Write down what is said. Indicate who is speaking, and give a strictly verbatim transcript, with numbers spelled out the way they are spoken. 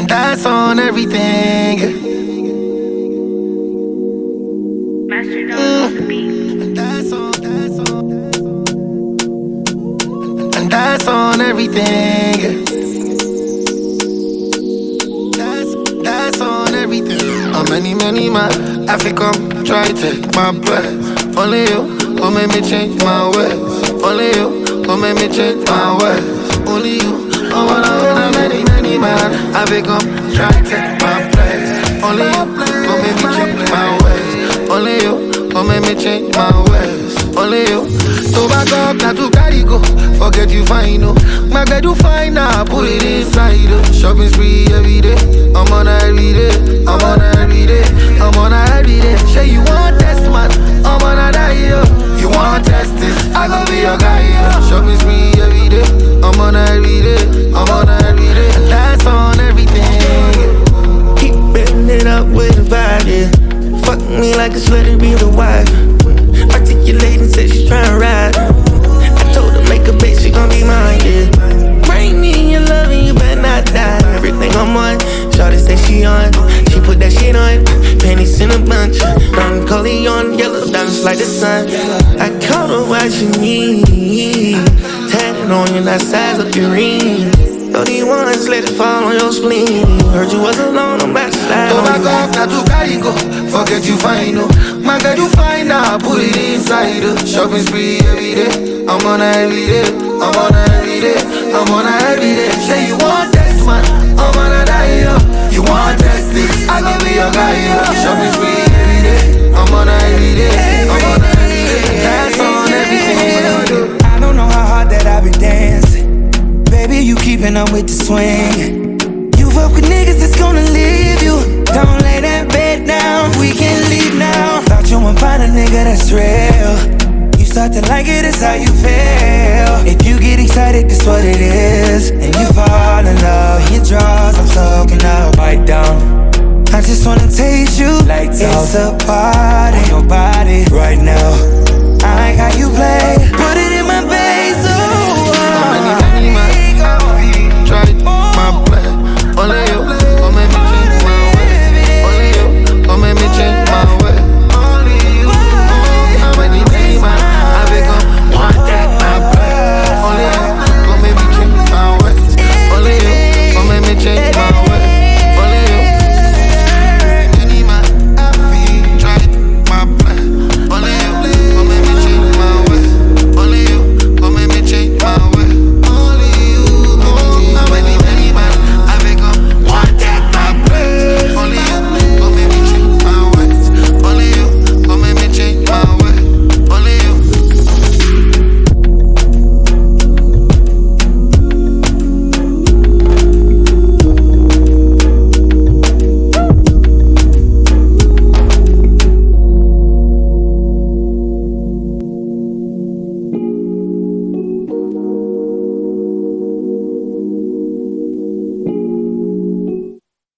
Speaker 1: And that's on everything. Mm. And that's on, that's on. And that's on everything. That's, that's on everything. How many, many man I fi come try to take my place. Only you will make me change my ways. Only you will make me change my ways. Only you. Oh, wanna many, many man I fi come try to take my place. Only you will make me change my ways. Only you will make me change my ways. Only you. To back up, not to carry go. Forget you fine, no. My bed you fine now, put it inside. Oh. Shopping spree every day. I'm on her every day. I'm on her every day. I'm on her every day. Say you want test, man. I'm on her die, yo. You want test this? I gon' be your guy, yo. Shopping spree every day. I'm on her every day. I'm on her every day. And that's on everything.
Speaker 2: Keep betting it up with a vibe, yeah. Fuck me like a slut and be the wife. Articulating, said she tryna ride. I told her make a bitch, she gon' be mine, yeah. Bring me your love and you better not die. Everything I'm on, shawty say she on. She put that shit on, panties in a bunch. Don Corleone, yellow diamonds like the sun. I caught her watching me, tatted on you, not size up your ring. thirty ones, let it fall on your spleen. Heard you was alone, I'm about to slide
Speaker 1: on you.
Speaker 2: Go
Speaker 1: back up, not to carry go. Forget you fine, no. My girl, you fine now, put it inside. Uh. Shopping spree every day. I'm on her every day. I'm on her every day. I'm on her every day. Say you want test, man. I'm on her die, yo. You want test this? I gon' be your guy, yo. Shopping spree every day. I'm on her every day. I'm on her every day. That's on everything.
Speaker 3: I don't know how hard that I be dancing. Baby, you keeping up with the swing. You fuck with niggas that's gonna leave you. Don't lay that bed down, we can leave now. Thought you would find a nigga that's real. You start to like it, it's how you feel. If you get excited, that's what it is. And you fall in love, in your drawers, I'm soaking up. Bite down, I just wanna taste you. Lights it's out. A party.